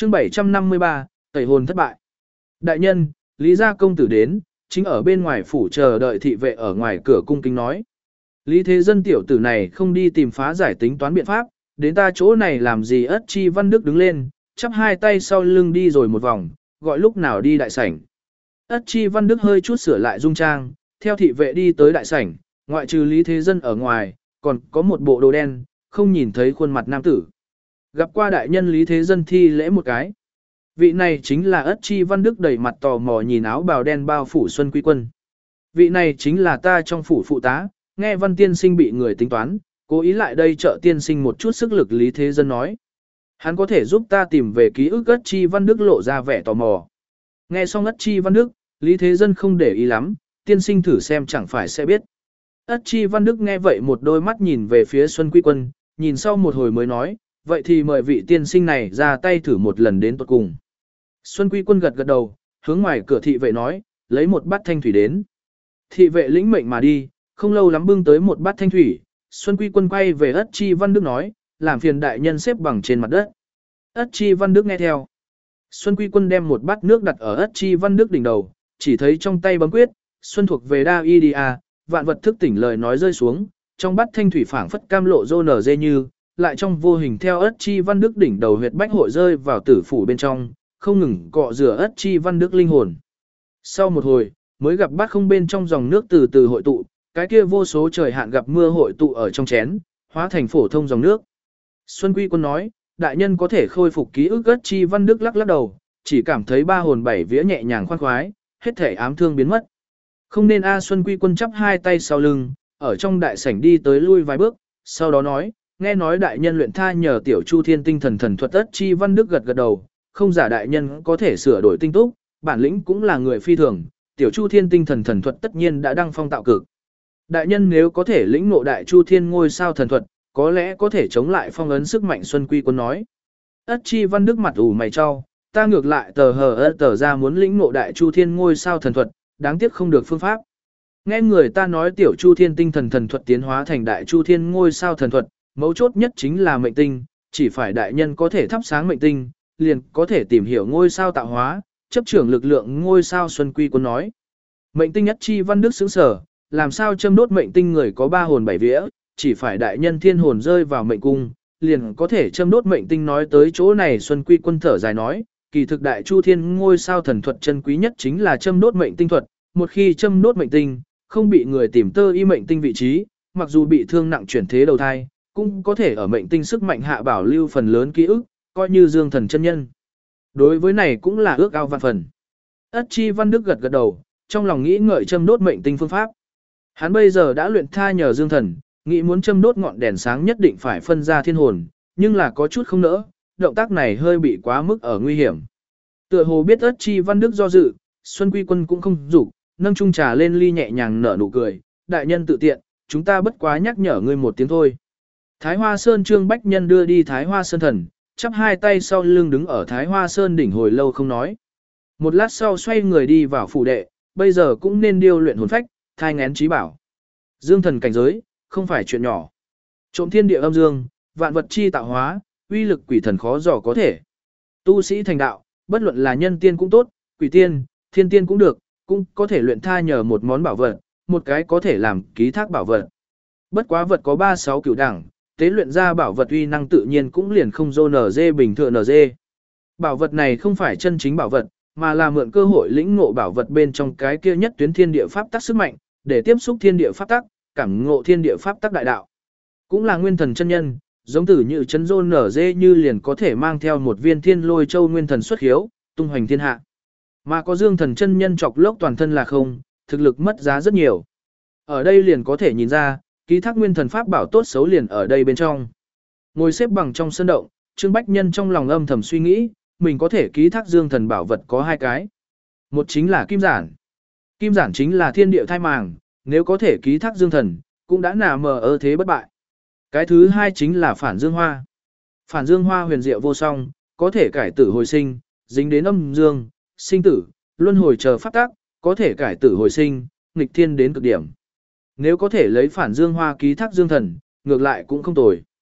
Chương 753, tẩy hồn thất bại. Đại nhân, Lý gia công tử đến, chính ở bên ngoài phủ chờ đợi thị vệ ở ngoài cửa cung kính nói. Lý thế dân tiểu tử này không đi tìm phá giải tính toán biện pháp, đến ta chỗ này làm gì? Ất Chi Văn Đức đứng lên, chắp hai tay sau lưng đi rồi một vòng, gọi lúc nào đi đại sảnh. Ất Chi Văn Đức hơi chút sửa lại dung trang, theo thị vệ đi tới đại sảnh, ngoại trừ Lý thế dân ở ngoài, còn có một bộ đồ đen, không nhìn thấy khuôn mặt nam tử. Gặp qua đại nhân, Lý thế dân thi lễ một cái. Vị này chính là Ất Chi Văn Đức, đẩy mặt tò mò nhìn áo bào đen bao phủ Xuân Quy Quân. Vị này chính là ta trong phủ phụ tá, nghe Văn tiên sinh bị người tính toán, cố ý lại đây trợ tiên sinh một chút sức lực. Lý thế dân nói. Hắn có thể giúp ta tìm về ký ức. Ất Chi Văn Đức lộ ra vẻ tò mò. Nghe xong Ất Chi Văn Đức, Lý thế dân không để ý lắm, tiên sinh thử xem chẳng phải sẽ biết. Ất Chi Văn Đức nghe vậy một đôi mắt nhìn về phía Xuân Quy Quân, nhìn sau một hồi mới nói, vậy thì mời vị tiên sinh này ra tay thử một lần đến tuột cùng. Xuân Quy Quân gật gật đầu, hướng ngoài cửa thị vệ nói, lấy một bát thanh thủy đến. Thị vệ lĩnh mệnh mà đi, không lâu lắm bưng tới một bát thanh thủy. Xuân Quy Quân quay về Ất Chi Văn Đức nói, làm phiền đại nhân xếp bằng trên mặt đất. Ất Chi Văn Đức nghe theo. Xuân Quy Quân đem một bát nước đặt ở Ất Chi Văn Đức đỉnh đầu, chỉ thấy trong tay bấm quyết, Xuân thuộc về đa y đi a, vạn vật thức tỉnh lời nói rơi xuống, trong bát thanh thủy phảng phất cam lộ rô nở dê như, lại trong vô hình theo Ất Chi Văn Đức đỉnh đầu huyệt bách hội rơi vào tử phủ bên trong, không ngừng cọ rửa Ất Chi Văn Đức linh hồn. Sau một hồi, mới gặp bát không bên trong dòng nước từ từ hội tụ, cái kia vô số trời hạn gặp mưa hội tụ ở trong chén, hóa thành phổ thông dòng nước. Xuân Quy Quân nói, đại nhân có thể khôi phục ký ức. Ất Chi Văn Đức lắc lắc đầu, chỉ cảm thấy ba hồn bảy vía nhẹ nhàng khoan khoái, hết thể ám thương biến mất. Không nên a. Xuân Quy Quân chắp hai tay sau lưng, ở trong đại sảnh đi tới lui vài bước, sau đó nói, nghe nói đại nhân luyện tha nhờ tiểu Chu Thiên tinh thần thần thuật. Ất Chi Văn Đức gật gật đầu, không giả đại nhân có thể sửa đổi tinh túc, bản lĩnh cũng là người phi thường, tiểu Chu Thiên tinh thần thần thuật tất nhiên đã đăng phong tạo cực. Đại nhân nếu có thể lĩnh ngộ đại Chu Thiên ngôi sao thần thuật, có lẽ có thể chống lại phong ấn sức mạnh. Xuân Quy Quân nói. Ất Chi Văn Đức mặt ủ mày cho, ta ngược lại tờ ra muốn lĩnh ngộ đại Chu Thiên ngôi sao thần thuật, đáng tiếc không được phương pháp. Nghe người ta nói tiểu Chu Thiên tinh thần thần thuật tiến hóa thành đại Chu Thiên ngôi sao thần thuật, mấu chốt nhất chính là mệnh tinh, chỉ phải đại nhân có thể thắp sáng mệnh tinh, liền có thể tìm hiểu ngôi sao tạo hóa, chấp trưởng lực lượng ngôi sao. Xuân Quy Quân nói. Mệnh tinh. Ất Chi Văn Đức sững sờ, làm sao châm đốt mệnh tinh người có ba hồn bảy vía, chỉ phải đại nhân thiên hồn rơi vào mệnh cung, liền có thể châm đốt mệnh tinh. Nói tới chỗ này Xuân Quy Quân thở dài nói, kỳ thực đại Chu Thiên ngôi sao thần thuật chân quý nhất chính là châm đốt mệnh tinh thuật, một khi châm đốt mệnh tinh, không bị người tìm tơ y mệnh tinh vị trí, mặc dù bị thương nặng chuyển thế đầu thai, cũng có thể ở mệnh tinh sức mạnh hạ bảo lưu phần lớn ký ức, coi như Dương Thần chân nhân. Đối với này cũng là ước ao vạn phần. Ất Chi Văn Đức gật gật đầu, trong lòng nghĩ ngợi châm đốt mệnh tinh phương pháp. Hắn bây giờ đã luyện tha nhờ Dương Thần, nghĩ muốn châm đốt ngọn đèn sáng nhất định phải phân ra thiên hồn, nhưng là có chút không nỡ, động tác này hơi bị quá mức ở nguy hiểm. Tựa hồ biết Ất Chi Văn Đức do dự, Xuân Quy Quân cũng không dục, nâng chung trà lên ly nhẹ nhàng nở nụ cười, đại nhân tự tiện, chúng ta bất quá nhắc nhở ngươi một tiếng thôi. Thái Hoa Sơn Trương Bách Nhân đưa đi Thái Hoa Sơn Thần, chắp hai tay sau lưng đứng ở Thái Hoa Sơn đỉnh hồi lâu không nói. Một lát sau xoay người đi vào phủ đệ, bây giờ cũng nên điêu luyện hồn phách, thai ngén trí bảo. Dương Thần cảnh giới, không phải chuyện nhỏ. Trộm thiên địa âm dương, vạn vật chi tạo hóa, uy lực quỷ thần khó dò có thể. Tu sĩ thành đạo, bất luận là nhân tiên cũng tốt, quỷ tiên, thiên tiên cũng được, cũng có thể luyện tha nhờ một món bảo vật, một cái có thể làm ký thác bảo vật. Bất quá vật có 36 cửu đẳng, tế luyện ra bảo vật uy năng tự nhiên cũng liền không dô nở dê bình thường nở dê. Bảo vật này không phải chân chính bảo vật, mà là mượn cơ hội lĩnh ngộ bảo vật bên trong cái kia nhất tuyến thiên địa pháp tắc sức mạnh, để tiếp xúc thiên địa pháp tắc, cảm ngộ thiên địa pháp tắc đại đạo. Cũng là nguyên thần chân nhân, giống tử như chân dô nở dê như liền có thể mang theo một viên thiên lôi châu nguyên thần xuất hiếu, tung hoành thiên hạ. Mà có Dương Thần chân nhân chọc lốc toàn thân là không, thực lực mất giá rất nhiều. Ở đây liền có thể nhìn ra, ký thác nguyên thần pháp bảo tốt xấu liền ở đây bên trong. Ngồi xếp bằng trong sân động, Trương Bách Nhân trong lòng âm thầm suy nghĩ, mình có thể ký thác Dương Thần bảo vật có hai cái. Một chính là kim giản. Kim giản chính là thiên địa thai màng, nếu có thể ký thác Dương Thần, cũng đã nà mờ ở thế bất bại. Cái thứ hai chính là phản dương hoa. Phản dương hoa huyền diệu vô song, có thể cải tử hồi sinh, dính đến âm dương, sinh tử, luân hồi chờ pháp tắc, có thể cải tử hồi sinh, nghịch thiên đến cực điểm. Nếu có thể lấy phản dương hoa ký thác Dương Thần, ngược lại cũng không tồi.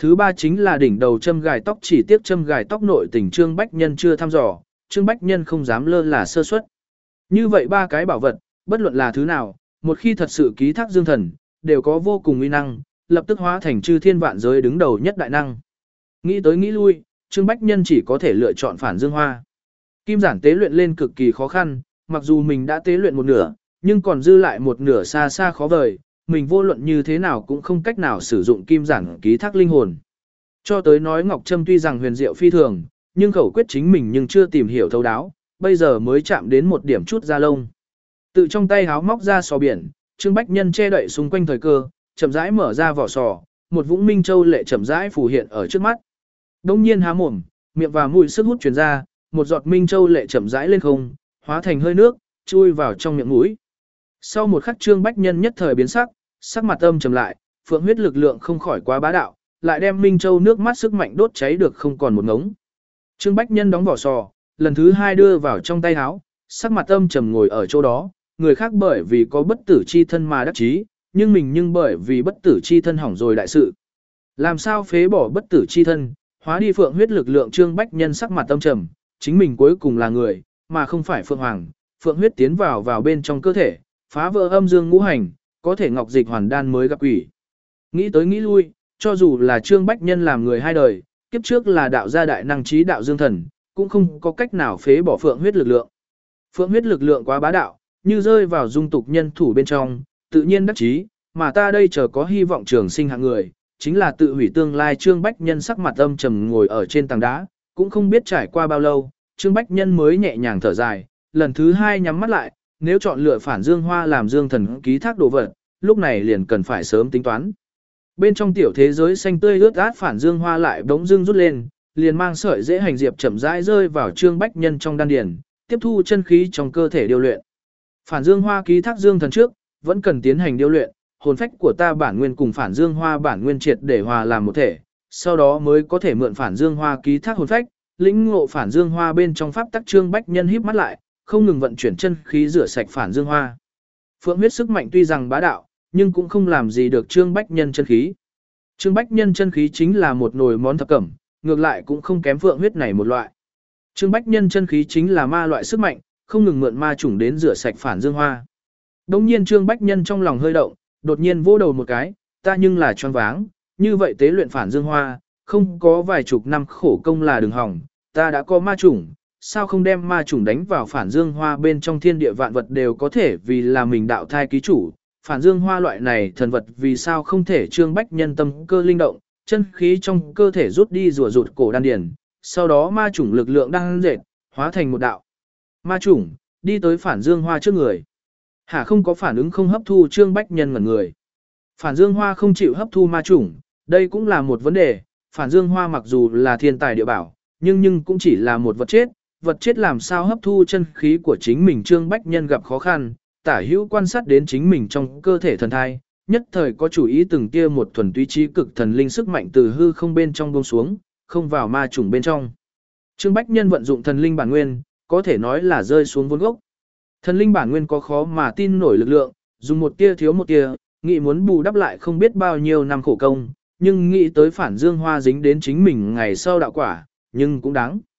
Thứ ba chính là đỉnh đầu châm gài tóc, chỉ tiếc châm gài tóc nội tình Trương Bách Nhân chưa thăm dò, Trương Bách Nhân không dám lơ là sơ suất. Như vậy ba cái bảo vật, bất luận là thứ nào, một khi thật sự ký thác dương thần, đều có vô cùng uy năng, lập tức hóa thành chư thiên vạn giới đứng đầu nhất đại năng. Nghĩ tới nghĩ lui, Trương Bách Nhân chỉ có thể lựa chọn Phản Dương Hoa. Kim giản tế luyện lên cực kỳ khó khăn, mặc dù mình đã tế luyện một nửa, nhưng còn dư lại một nửa xa xa khó vời, mình vô luận như thế nào cũng không cách nào sử dụng kim giản ký thác linh hồn. Cho tới nói Ngọc Trâm tuy rằng huyền diệu phi thường, nhưng khẩu quyết chính mình nhưng chưa tìm hiểu thấu đáo, bây giờ mới chạm đến một điểm chút da lông. Tự trong tay háo móc ra sò biển, Trương Bách Nhân che đậy xung quanh thời cơ, chậm rãi mở ra vỏ sò, một vũng minh châu lệ chậm rãi phù hiện ở trước mắt. Đông nhiên há mồm, miệng và mũi sức hút truyền ra, một giọt minh châu lệ chậm rãi lên không, hóa thành hơi nước, chui vào trong miệng mũi. Sau một khắc Trương Bách Nhân nhất thời biến sắc, sắc mặt âm trầm lại, phượng huyết lực lượng không khỏi quá bá đạo, lại đem minh châu nước mắt sức mạnh đốt cháy được không còn một ngống. Trương Bách Nhân đóng vỏ sò, lần thứ hai đưa vào trong tay áo, sắc mặt âm trầm ngồi ở chỗ đó, người khác bởi vì có bất tử chi thân mà đắc chí, nhưng mình nhưng bởi vì bất tử chi thân hỏng rồi đại sự. Làm sao phế bỏ bất tử chi thân, hóa đi phượng huyết lực lượng Trương Bách Nhân sắc mặt âm trầm, chính mình cuối cùng là người, mà không phải phượng hoàng, phượng huyết tiến vào bên trong cơ thể, phá vỡ âm dương ngũ hành, có thể ngọc dịch hoàn đan mới gặp quỷ. Nghĩ tới nghĩ lui, cho dù là Trương Bách Nhân làm người hai đời, kiếp trước là đạo gia đại năng trí đạo dương thần, cũng không có cách nào phế bỏ phượng huyết lực lượng. Phượng huyết lực lượng quá bá đạo, như rơi vào dung tục nhân thủ bên trong, tự nhiên đắc chí, mà ta đây chờ có hy vọng trường sinh hạng người, chính là tự hủy tương lai. Trương Bách Nhân sắc mặt âm trầm ngồi ở trên tảng đá, cũng không biết trải qua bao lâu, Trương Bách Nhân mới nhẹ nhàng thở dài, lần thứ hai nhắm mắt lại, nếu chọn lựa Phản Dương Hoa làm dương thần ký thác đồ vật, lúc này liền cần phải sớm tính toán. Bên trong tiểu thế giới xanh tươi ướt át Phản Dương Hoa lại bỗng dưng rút lên, liền mang sợi dễ hành diệp chậm rãi rơi vào Trương Bách Nhân trong đan điền, tiếp thu chân khí trong cơ thể điều luyện. Phản Dương Hoa ký thác dương thần trước, vẫn cần tiến hành điều luyện, hồn phách của ta bản nguyên cùng Phản Dương Hoa bản nguyên triệt để hòa làm một thể, sau đó mới có thể mượn Phản Dương Hoa ký thác hồn phách, lĩnh ngộ Phản Dương Hoa bên trong pháp tắc. Trương Bách Nhân híp mắt lại, không ngừng vận chuyển chân khí rửa sạch Phản Dương Hoa. Phượng huyết sức mạnh tuy rằng bá đạo, nhưng cũng không làm gì được Trương Bách Nhân chân khí. Trương Bách Nhân chân khí chính là một nồi món thập cẩm, ngược lại cũng không kém phượng huyết này một loại. Trương Bách Nhân chân khí chính là ma loại sức mạnh, không ngừng mượn ma chủng đến rửa sạch Phản Dương Hoa. Đông nhiên Trương Bách Nhân trong lòng hơi động, đột nhiên vỗ đầu một cái, ta nhưng là choáng váng, như vậy tế luyện Phản Dương Hoa, không có vài chục năm khổ công là đừng hỏng, ta đã có ma chủng, sao không đem ma chủng đánh vào Phản Dương Hoa bên trong, thiên địa vạn vật đều có thể vì là mình đạo thai ký chủ. Phản Dương Hoa loại này thần vật vì sao không thể? Trương Bách Nhân tâm cơ linh động, chân khí trong cơ thể rút đi rùa rụt cổ đan điền, sau đó ma chủng lực lượng đang dệt, hóa thành một đạo ma chủng, đi tới Phản Dương Hoa trước người. Hả, không có phản ứng, không hấp thu. Trương Bách Nhân ngẩn người. Phản Dương Hoa không chịu hấp thu ma chủng, đây cũng là một vấn đề. Phản Dương Hoa mặc dù là thiên tài địa bảo, nhưng cũng chỉ là một vật chết làm sao hấp thu chân khí của chính mình? Trương Bách Nhân gặp khó khăn, tả hữu quan sát đến chính mình trong cơ thể thần thai, nhất thời có chủ ý, từng tia một thuần túy trí cực thần linh sức mạnh từ hư không bên trong buông xuống, không vào ma chủng bên trong. Trương Bách Nhân vận dụng thần linh bản nguyên, có thể nói là rơi xuống vốn gốc. Thần linh bản nguyên có khó mà tin nổi lực lượng, dùng một tia thiếu một tia, nghĩ muốn bù đắp lại không biết bao nhiêu năm khổ công, nhưng nghĩ tới Phản Dương Hoa dính đến chính mình ngày sau đạo quả, nhưng cũng đáng.